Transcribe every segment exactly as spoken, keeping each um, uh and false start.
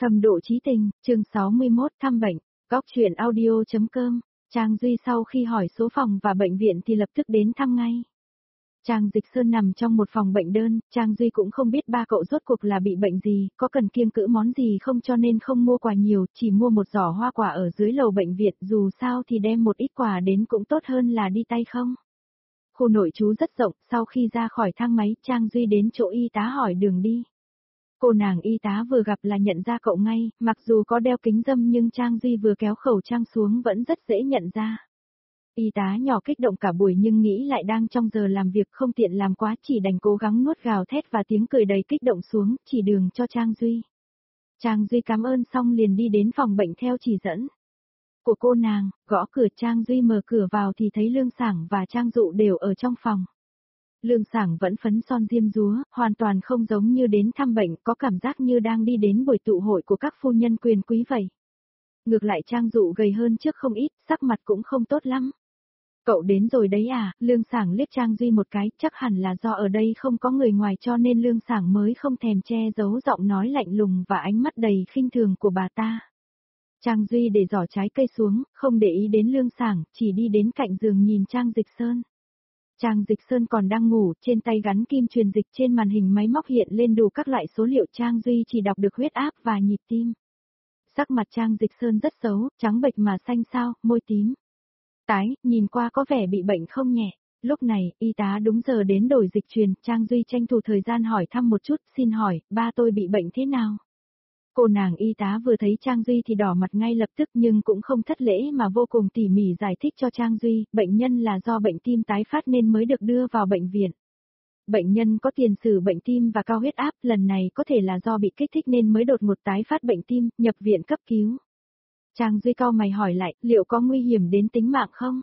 Thâm độ chí tình, chương sáu mươi mốt thăm bệnh, góc chuyện audio.com, Trang Duy sau khi hỏi số phòng và bệnh viện thì lập tức đến thăm ngay. Trang Dịch Sơn nằm trong một phòng bệnh đơn, Trang Duy cũng không biết ba cậu rốt cuộc là bị bệnh gì, có cần kiêng cữ món gì không cho nên không mua quà nhiều, chỉ mua một giỏ hoa quả ở dưới lầu bệnh viện, dù sao thì đem một ít quà đến cũng tốt hơn là đi tay không. Khu nội trú rất rộng, sau khi ra khỏi thang máy, Trang Duy đến chỗ y tá hỏi đường đi. Cô nàng y tá vừa gặp là nhận ra cậu ngay, mặc dù có đeo kính râm nhưng Trang Duy vừa kéo khẩu trang xuống vẫn rất dễ nhận ra. Y tá nhỏ kích động cả buổi nhưng nghĩ lại đang trong giờ làm việc không tiện làm quá, chỉ đành cố gắng nuốt gào thét và tiếng cười đầy kích động xuống, chỉ đường cho Trang Duy. Trang Duy cảm ơn xong liền đi đến phòng bệnh theo chỉ dẫn của cô nàng, gõ cửa. Trang Duy mở cửa vào thì thấy Lương Sảng và Trang Dụ đều ở trong phòng. Lương Sảng vẫn phấn son diêm dúa, hoàn toàn không giống như đến thăm bệnh, có cảm giác như đang đi đến buổi tụ hội của các phu nhân quyền quý vậy. Ngược lại Trang Dụ gầy hơn trước không ít, sắc mặt cũng không tốt lắm. Cậu đến rồi đấy à? Lương Sảng liếc Trang Duy một cái, chắc hẳn là do ở đây không có người ngoài cho nên Lương Sảng mới không thèm che giấu giọng nói lạnh lùng và ánh mắt đầy khinh thường của bà ta. Trang Duy để giỏ trái cây xuống, không để ý đến Lương Sảng, chỉ đi đến cạnh giường nhìn Trang Dịch Sơn. Trang Dịch Sơn còn đang ngủ, trên tay gắn kim truyền dịch, trên màn hình máy móc hiện lên đủ các loại số liệu. Trang Duy chỉ đọc được huyết áp và nhịp tim. Sắc mặt Trang Dịch Sơn rất xấu, trắng bệch mà xanh xao, môi tím tái, nhìn qua có vẻ bị bệnh không nhẹ. Lúc này, y tá đúng giờ đến đổi dịch truyền, Trang Duy tranh thủ thời gian hỏi thăm một chút, xin hỏi, ba tôi bị bệnh thế nào? Cô nàng y tá vừa thấy Trang Duy thì đỏ mặt ngay lập tức nhưng cũng không thất lễ mà vô cùng tỉ mỉ giải thích cho Trang Duy, bệnh nhân là do bệnh tim tái phát nên mới được đưa vào bệnh viện. Bệnh nhân có tiền sử bệnh tim và cao huyết áp, lần này có thể là do bị kích thích nên mới đột ngột tái phát bệnh tim, nhập viện cấp cứu. Trang Duy cau mày hỏi lại, liệu có nguy hiểm đến tính mạng không?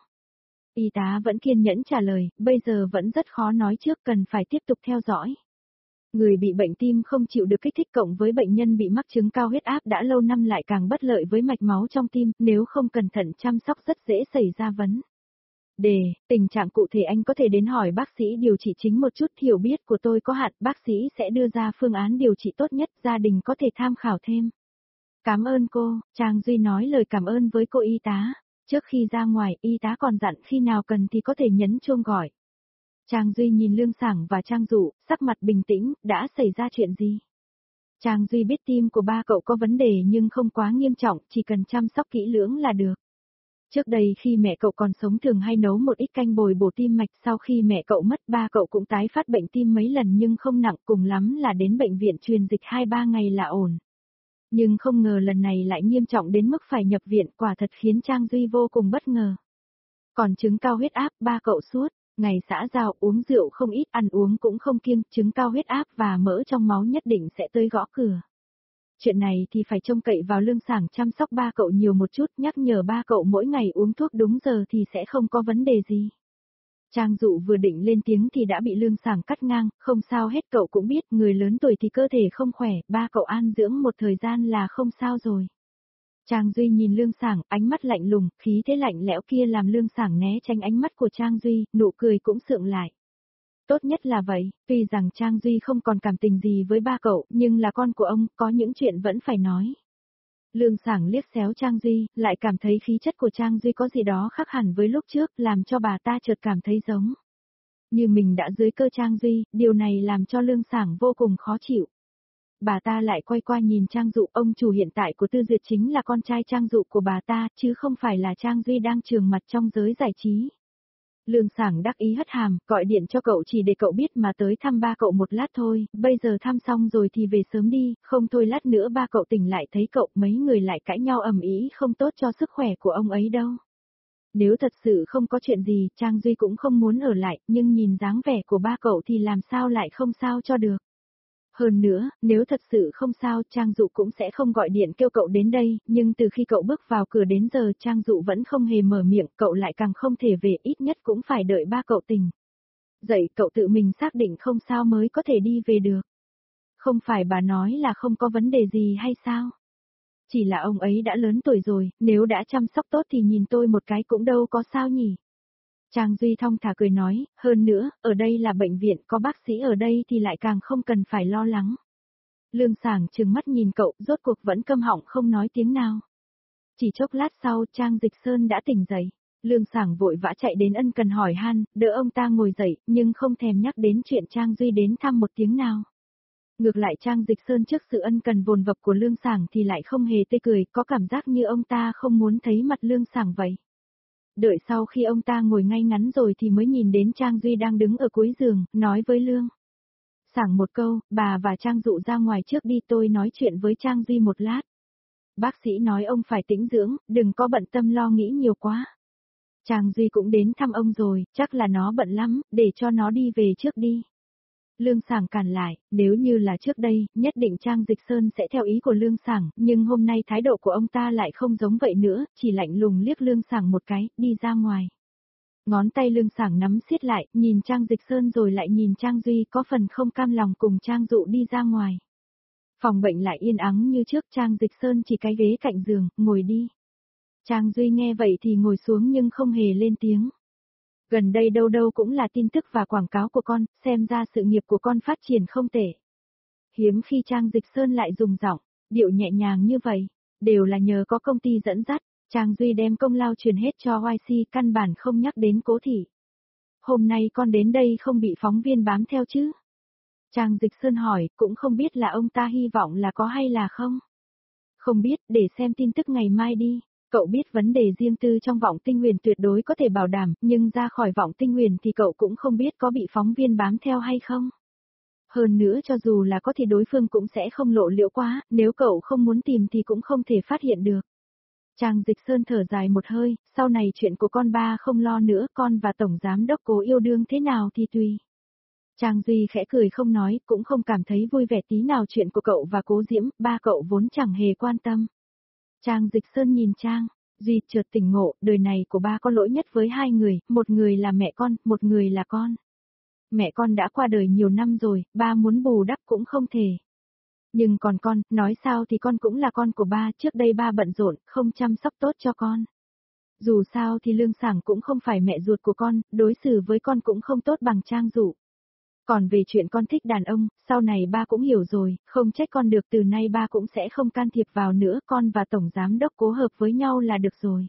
Y tá vẫn kiên nhẫn trả lời, bây giờ vẫn rất khó nói trước, cần phải tiếp tục theo dõi. Người bị bệnh tim không chịu được kích thích cộng với bệnh nhân bị mắc chứng cao huyết áp đã lâu năm lại càng bất lợi với mạch máu trong tim, nếu không cẩn thận chăm sóc rất dễ xảy ra vấn đề. Tình trạng cụ thể anh có thể đến hỏi bác sĩ điều trị chính một chút, hiểu biết của tôi có hạn, bác sĩ sẽ đưa ra phương án điều trị tốt nhất, gia đình có thể tham khảo thêm. Cảm ơn cô, Trang Duy nói lời cảm ơn với cô y tá. Trước khi ra ngoài, y tá còn dặn khi nào cần thì có thể nhấn chuông gọi. Trang Duy nhìn Lương Sảng và Trang Dụ, sắc mặt bình tĩnh, đã xảy ra chuyện gì? Trang Duy biết tim của ba cậu có vấn đề nhưng không quá nghiêm trọng, chỉ cần chăm sóc kỹ lưỡng là được. Trước đây khi mẹ cậu còn sống thường hay nấu một ít canh bồi bổ tim mạch, sau khi mẹ cậu mất ba cậu cũng tái phát bệnh tim mấy lần nhưng không nặng, cùng lắm là đến bệnh viện truyền dịch hai ba ngày là ổn. Nhưng không ngờ lần này lại nghiêm trọng đến mức phải nhập viện, quả thật khiến Trang Duy vô cùng bất ngờ. Còn chứng cao huyết áp, ba cậu suốt ngày xã giao, uống rượu không ít, ăn uống cũng không kiêng, chứng cao huyết áp và mỡ trong máu nhất định sẽ tới gõ cửa. Chuyện này thì phải trông cậy vào Lương Sảng chăm sóc ba cậu nhiều một chút, nhắc nhở ba cậu mỗi ngày uống thuốc đúng giờ thì sẽ không có vấn đề gì. Trang Dụ vừa định lên tiếng thì đã bị Lương Sảng cắt ngang, không sao hết, cậu cũng biết người lớn tuổi thì cơ thể không khỏe, ba cậu an dưỡng một thời gian là không sao rồi. Trang Duy nhìn Lương Sảng, ánh mắt lạnh lùng, khí thế lạnh lẽo kia làm Lương Sảng né tránh ánh mắt của Trang Duy, nụ cười cũng sượng lại. Tốt nhất là vậy, tuy rằng Trang Duy không còn cảm tình gì với ba cậu, nhưng là con của ông, có những chuyện vẫn phải nói. Lương Sảng liếc xéo Trang Duy, lại cảm thấy khí chất của Trang Duy có gì đó khác hẳn với lúc trước, làm cho bà ta chợt cảm thấy giống như mình đã dưới cơ Trang Duy, điều này làm cho Lương Sảng vô cùng khó chịu. Bà ta lại quay qua nhìn Trang Dụ, ông chủ hiện tại của Tư Duyệt chính là con trai Trang Dụ của bà ta, chứ không phải là Trang Duy đang trường mặt trong giới giải trí. Lương Sảng đắc ý hất hàm, gọi điện cho cậu chỉ để cậu biết mà tới thăm ba cậu một lát thôi, bây giờ thăm xong rồi thì về sớm đi, không thôi lát nữa ba cậu tỉnh lại thấy cậu, mấy người lại cãi nhau ầm ĩ, không tốt cho sức khỏe của ông ấy đâu. Nếu thật sự không có chuyện gì, Trang Duy cũng không muốn ở lại, nhưng nhìn dáng vẻ của ba cậu thì làm sao lại không sao cho được. Hơn nữa, nếu thật sự không sao, Trang Dụ cũng sẽ không gọi điện kêu cậu đến đây, nhưng từ khi cậu bước vào cửa đến giờ Trang Dụ vẫn không hề mở miệng, cậu lại càng không thể về, ít nhất cũng phải đợi ba cậu tỉnh dậy, cậu tự mình xác định không sao mới có thể đi về được. Không phải bà nói là không có vấn đề gì hay sao? Chỉ là ông ấy đã lớn tuổi rồi, nếu đã chăm sóc tốt thì nhìn tôi một cái cũng đâu có sao nhỉ? Trang Duy thong thả cười nói, hơn nữa, ở đây là bệnh viện, có bác sĩ ở đây thì lại càng không cần phải lo lắng. Lương Sảng trừng mắt nhìn cậu, rốt cuộc vẫn câm họng không nói tiếng nào. Chỉ chốc lát sau, Trang Dịch Sơn đã tỉnh dậy. Lương Sảng vội vã chạy đến ân cần hỏi han, đỡ ông ta ngồi dậy, nhưng không thèm nhắc đến chuyện Trang Duy đến thăm một tiếng nào. Ngược lại Trang Dịch Sơn trước sự ân cần vồn vập của Lương Sảng thì lại không hề tươi cười, có cảm giác như ông ta không muốn thấy mặt Lương Sảng vậy. Đợi sau khi ông ta ngồi ngay ngắn rồi thì mới nhìn đến Trang Duy đang đứng ở cuối giường, nói với Lương Sảng một câu, bà và Trang Dụ ra ngoài trước đi, tôi nói chuyện với Trang Duy một lát. Bác sĩ nói ông phải tĩnh dưỡng, đừng có bận tâm lo nghĩ nhiều quá. Trang Duy cũng đến thăm ông rồi, chắc là nó bận lắm, để cho nó đi về trước đi. Lương Sảng cản lại, nếu như là trước đây, nhất định Trang Dịch Sơn sẽ theo ý của Lương Sảng, nhưng hôm nay thái độ của ông ta lại không giống vậy nữa, chỉ lạnh lùng liếc Lương Sảng một cái, đi ra ngoài. Ngón tay Lương Sảng nắm siết lại, nhìn Trang Dịch Sơn rồi lại nhìn Trang Duy, có phần không cam lòng cùng Trang Dụ đi ra ngoài. Phòng bệnh lại yên ắng như trước, Trang Dịch Sơn chỉ cái ghế cạnh giường, ngồi đi. Trang Duy nghe vậy thì ngồi xuống nhưng không hề lên tiếng. Gần đây đâu đâu cũng là tin tức và quảng cáo của con, xem ra sự nghiệp của con phát triển không tệ. Hiếm khi Trang Dịch Sơn lại dùng giọng, điệu nhẹ nhàng như vậy, đều là nhờ có công ty dẫn dắt, Trang Duy đem công lao truyền hết cho Y C, căn bản không nhắc đến Cố Thị. Hôm nay con đến đây không bị phóng viên bám theo chứ? Trang Dịch Sơn hỏi, cũng không biết là ông ta hy vọng là có hay là không. Không biết, để xem tin tức ngày mai đi. Cậu biết vấn đề riêng tư trong Vọng Tinh Huyền tuyệt đối có thể bảo đảm, nhưng ra khỏi Vọng Tinh Huyền thì cậu cũng không biết có bị phóng viên bám theo hay không. Hơn nữa cho dù là có thì đối phương cũng sẽ không lộ liễu quá, nếu cậu không muốn tìm thì cũng không thể phát hiện được. Trang Dịch Sơn thở dài một hơi, sau này chuyện của con ba không lo nữa, con và Tổng Giám Đốc Cố yêu đương thế nào thì tùy. Trang Duy khẽ cười không nói, cũng không cảm thấy vui vẻ tí nào chuyện của cậu và Cố Diễm, ba cậu vốn chẳng hề quan tâm. Trang Dịch Sơn nhìn Trang Duy chợt tỉnh ngộ, đời này của ba có lỗi nhất với hai người, một người là mẹ con, một người là con. Mẹ con đã qua đời nhiều năm rồi, ba muốn bù đắp cũng không thể. Nhưng còn con, nói sao thì con cũng là con của ba, trước đây ba bận rộn, không chăm sóc tốt cho con. Dù sao thì Lương Sảng cũng không phải mẹ ruột của con, đối xử với con cũng không tốt bằng Trang Dụ. Còn về chuyện con thích đàn ông, sau này ba cũng hiểu rồi, không trách con được, từ nay ba cũng sẽ không can thiệp vào nữa, con và Tổng Giám Đốc Cố hợp với nhau là được rồi.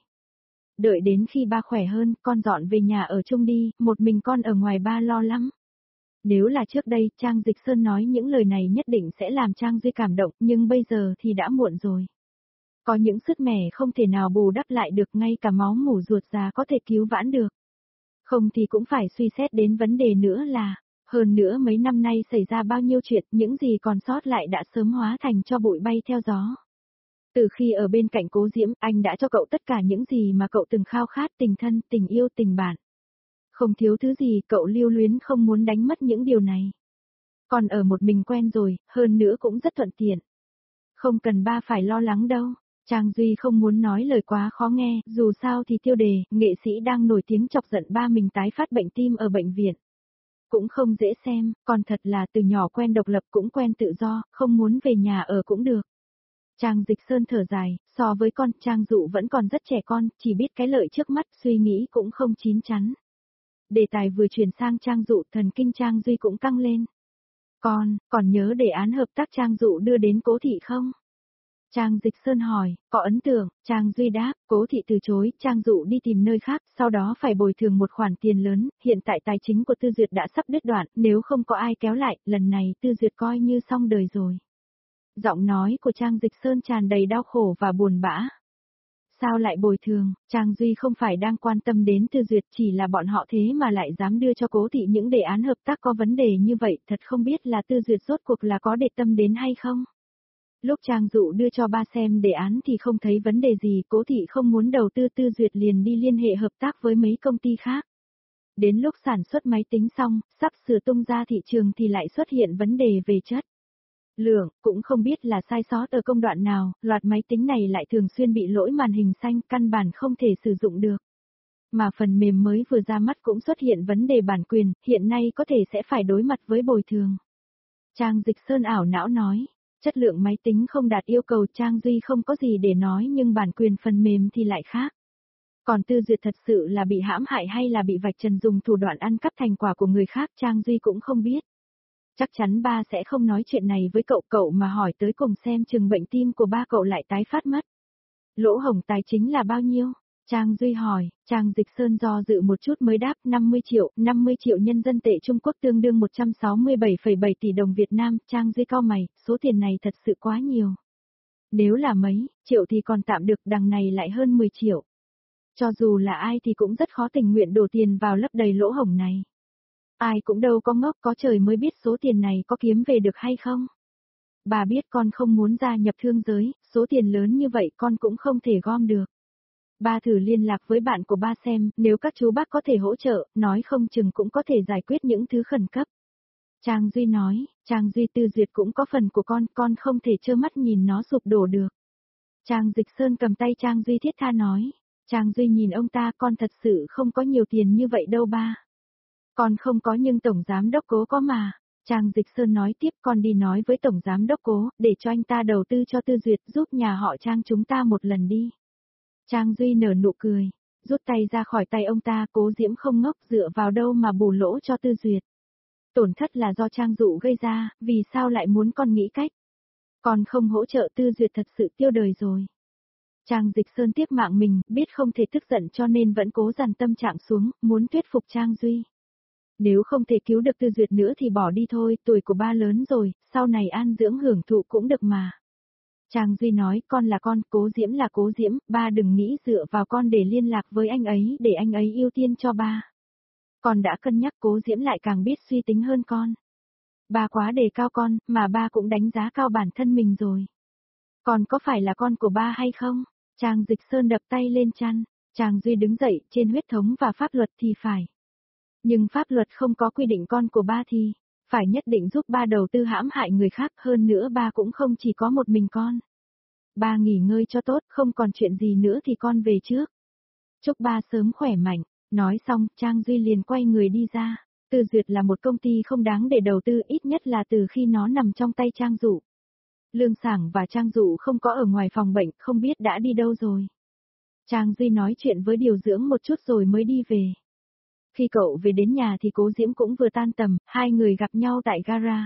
Đợi đến khi ba khỏe hơn, con dọn về nhà ở chung đi, một mình con ở ngoài ba lo lắm. Nếu là trước đây, Trang Dịch Sơn nói những lời này nhất định sẽ làm Trang Duy cảm động, nhưng bây giờ thì đã muộn rồi. Có những sứt mẻ không thể nào bù đắp lại được, ngay cả máu mủ ruột già có thể cứu vãn được. Không thì cũng phải suy xét đến vấn đề nữa là, hơn nữa mấy năm nay xảy ra bao nhiêu chuyện, những gì còn sót lại đã sớm hóa thành cho bụi bay theo gió. Từ khi ở bên cạnh Cố Diễm, anh đã cho cậu tất cả những gì mà cậu từng khao khát, tình thân, tình yêu, tình bạn. Không thiếu thứ gì, cậu lưu luyến không muốn đánh mất những điều này. Còn ở một mình quen rồi, hơn nữa cũng rất thuận tiện. Không cần ba phải lo lắng đâu. Trang Duy không muốn nói lời quá khó nghe, dù sao thì Tiêu Đề, nghệ sĩ đang nổi tiếng chọc giận ba mình tái phát bệnh tim ở bệnh viện. Cũng không dễ xem, còn thật là từ nhỏ quen độc lập cũng quen tự do, không muốn về nhà ở cũng được. Trang Dịch Sơn thở dài, so với con, Trang Dụ vẫn còn rất trẻ con, chỉ biết cái lợi trước mắt, suy nghĩ cũng không chín chắn. Đề tài vừa chuyển sang Trang Dụ, thần kinh Trang Duy cũng căng lên. Con, còn nhớ đề án hợp tác Trang Dụ đưa đến Cố Thị không? Trang Dịch Sơn hỏi, có ấn tượng, Trang Duy đáp, Cố Thị từ chối, Trang Dụ đi tìm nơi khác, sau đó phải bồi thường một khoản tiền lớn, hiện tại tài chính của Tư Duyệt đã sắp đứt đoạn, nếu không có ai kéo lại, lần này Tư Duyệt coi như xong đời rồi. Giọng nói của Trang Dịch Sơn tràn đầy đau khổ và buồn bã. Sao lại bồi thường, Trang Duy không phải đang quan tâm đến Tư Duyệt, chỉ là bọn họ thế mà lại dám đưa cho Cố Thị những đề án hợp tác có vấn đề như vậy, thật không biết là Tư Duyệt rốt cuộc là có để tâm đến hay không. Lúc Trang Dụ đưa cho ba xem đề án thì không thấy vấn đề gì, Cố Thị không muốn đầu tư, Tư Duyệt liền đi liên hệ hợp tác với mấy công ty khác. Đến lúc sản xuất máy tính xong, sắp sửa tung ra thị trường thì lại xuất hiện vấn đề về chất lượng, cũng không biết là sai sót ở công đoạn nào, loạt máy tính này lại thường xuyên bị lỗi màn hình xanh, căn bản không thể sử dụng được. Mà phần mềm mới vừa ra mắt cũng xuất hiện vấn đề bản quyền, hiện nay có thể sẽ phải đối mặt với bồi thường. Trang Dịch Sơn ảo não nói. Chất lượng máy tính không đạt yêu cầu, Trang Duy không có gì để nói, nhưng bản quyền phần mềm thì lại khác. Còn Tư Duyệt thật sự là bị hãm hại hay là bị vạch trần dùng thủ đoạn ăn cắp thành quả của người khác, Trang Duy cũng không biết. Chắc chắn ba sẽ không nói chuyện này với cậu cậu mà hỏi tới cùng xem chừng bệnh tim của ba cậu lại tái phát mất. Lỗ hổng tài chính là bao nhiêu? Trang Duy hỏi, Trang Dịch Sơn do dự một chút mới đáp năm mươi triệu, năm mươi triệu nhân dân tệ Trung Quốc tương đương một trăm sáu mươi bảy phẩy bảy tỷ đồng Việt Nam, Trang Duy cau mày, số tiền này thật sự quá nhiều. Nếu là mấy, triệu thì còn tạm được, đằng này lại hơn mười triệu. Cho dù là ai thì cũng rất khó tình nguyện đổ tiền vào lấp đầy lỗ hổng này. Ai cũng đâu có ngốc, có trời mới biết số tiền này có kiếm về được hay không. Bà biết con không muốn gia nhập thương giới, số tiền lớn như vậy con cũng không thể gom được. Ba thử liên lạc với bạn của ba xem, nếu các chú bác có thể hỗ trợ, nói không chừng cũng có thể giải quyết những thứ khẩn cấp. Trang Duy nói, Trang Duy Tư duyệt cũng có phần của con, con không thể trơ mắt nhìn nó sụp đổ được. Trang Dịch Sơn cầm tay Trang Duy thiết tha nói, Trang Duy nhìn ông ta, con thật sự không có nhiều tiền như vậy đâu ba. Con không có nhưng Tổng Giám Đốc Cố có mà. Trang Dịch Sơn nói tiếp, con đi nói với Tổng Giám Đốc Cố, để cho anh ta đầu tư cho Tư Duyệt, giúp nhà họ Trang chúng ta một lần đi. Trang Duy nở nụ cười, rút tay ra khỏi tay ông ta, Cố Diễm không ngốc, dựa vào đâu mà bù lỗ cho Tư Duyệt. Tổn thất là do Trang Dụ gây ra, vì sao lại muốn con nghĩ cách? Con không hỗ trợ Tư Duyệt thật sự tiêu đời rồi. Trang Dịch Sơn tiếp mạng mình, biết không thể tức giận cho nên vẫn cố dằn tâm trạng xuống, muốn thuyết phục Trang Duy. Nếu không thể cứu được Tư Duyệt nữa thì bỏ đi thôi, tuổi của ba lớn rồi, sau này an dưỡng hưởng thụ cũng được mà. Trang Duy nói, con là con, Cố Diễm là Cố Diễm, ba đừng nghĩ dựa vào con để liên lạc với anh ấy, để anh ấy ưu tiên cho ba. Con đã cân nhắc, Cố Diễm lại càng biết suy tính hơn con. Ba quá đề cao con, mà ba cũng đánh giá cao bản thân mình rồi. Con có phải là con của ba hay không? Trang Dịch Sơn đập tay lên chăn, Trang Duy đứng dậy, trên huyết thống và pháp luật thì phải. Nhưng pháp luật không có quy định con của ba thì, phải nhất định giúp ba đầu tư hãm hại người khác, hơn nữa ba cũng không chỉ có một mình con. Ba nghỉ ngơi cho tốt, không còn chuyện gì nữa thì con về trước. Chúc ba sớm khỏe mạnh, nói xong, Trang Duy liền quay người đi ra. Tư Duyệt là một công ty không đáng để đầu tư, ít nhất là từ khi nó nằm trong tay Trang Dụ. Lương Sảng và Trang Dụ không có ở ngoài phòng bệnh, không biết đã đi đâu rồi. Trang Duy nói chuyện với điều dưỡng một chút rồi mới đi về. Khi cậu về đến nhà thì Cố Diễm cũng vừa tan tầm, hai người gặp nhau tại gara.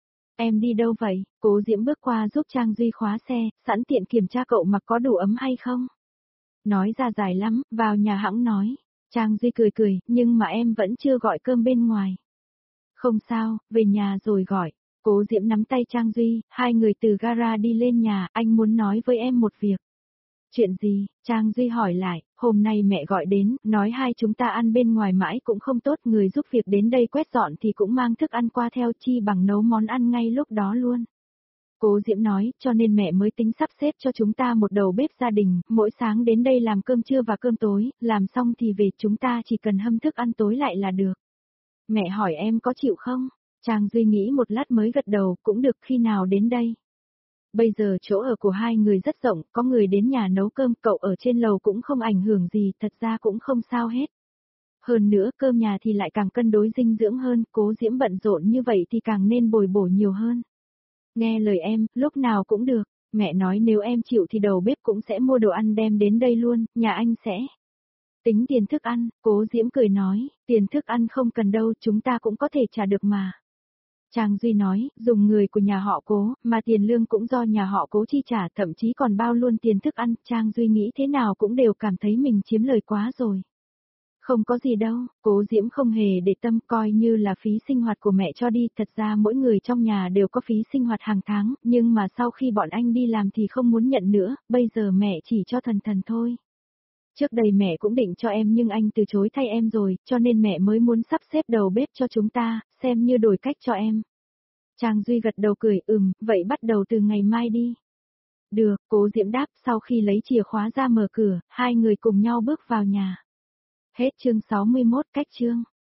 Em đi đâu vậy? Cố Diễm bước qua giúp Trang Duy khóa xe, sẵn tiện kiểm tra cậu mặc có đủ ấm hay không. Nói ra dài lắm, vào nhà hãng nói. Trang Duy cười cười, nhưng mà em vẫn chưa gọi cơm bên ngoài. Không sao, về nhà rồi gọi. Cố Diễm nắm tay Trang Duy, hai người từ gara đi lên nhà, anh muốn nói với em một việc. Chuyện gì? Trang Duy hỏi lại, hôm nay mẹ gọi đến, nói hai chúng ta ăn bên ngoài mãi cũng không tốt, người giúp việc đến đây quét dọn thì cũng mang thức ăn qua theo, chi bằng nấu món ăn ngay lúc đó luôn. Cố Diễm nói, cho nên mẹ mới tính sắp xếp cho chúng ta một đầu bếp gia đình, mỗi sáng đến đây làm cơm trưa và cơm tối, làm xong thì về, chúng ta chỉ cần hâm thức ăn tối lại là được. Mẹ hỏi em có chịu không? Trang Duy nghĩ một lát mới gật đầu, cũng được, khi nào đến đây? Bây giờ chỗ ở của hai người rất rộng, có người đến nhà nấu cơm, cậu ở trên lầu cũng không ảnh hưởng gì, thật ra cũng không sao hết. Hơn nữa, cơm nhà thì lại càng cân đối dinh dưỡng hơn, Cố Diễm bận rộn như vậy thì càng nên bồi bổ nhiều hơn. Nghe lời em, lúc nào cũng được, mẹ nói nếu em chịu thì đầu bếp cũng sẽ mua đồ ăn đem đến đây luôn, nhà anh sẽ tính tiền thức ăn. Cố Diễm cười nói, tiền thức ăn không cần đâu, chúng ta cũng có thể trả được mà. Trang Duy nói, dùng người của nhà họ Cố, mà tiền lương cũng do nhà họ Cố chi trả, thậm chí còn bao luôn tiền thức ăn. Trang Duy nghĩ thế nào cũng đều cảm thấy mình chiếm lời quá rồi. Không có gì đâu, Cố Diễm không hề để tâm, coi như là phí sinh hoạt của mẹ cho đi, thật ra mỗi người trong nhà đều có phí sinh hoạt hàng tháng, nhưng mà sau khi bọn anh đi làm thì không muốn nhận nữa, bây giờ mẹ chỉ cho Thần Thần thôi. Trước đây mẹ cũng định cho em nhưng anh từ chối thay em rồi, cho nên mẹ mới muốn sắp xếp đầu bếp cho chúng ta, xem như đổi cách cho em. Trang Duy gật đầu cười, ừm, vậy bắt đầu từ ngày mai đi. Được, Cố Diễm đáp, sau khi lấy chìa khóa ra mở cửa, hai người cùng nhau bước vào nhà. Hết chương sáu mươi mốt, cách chương.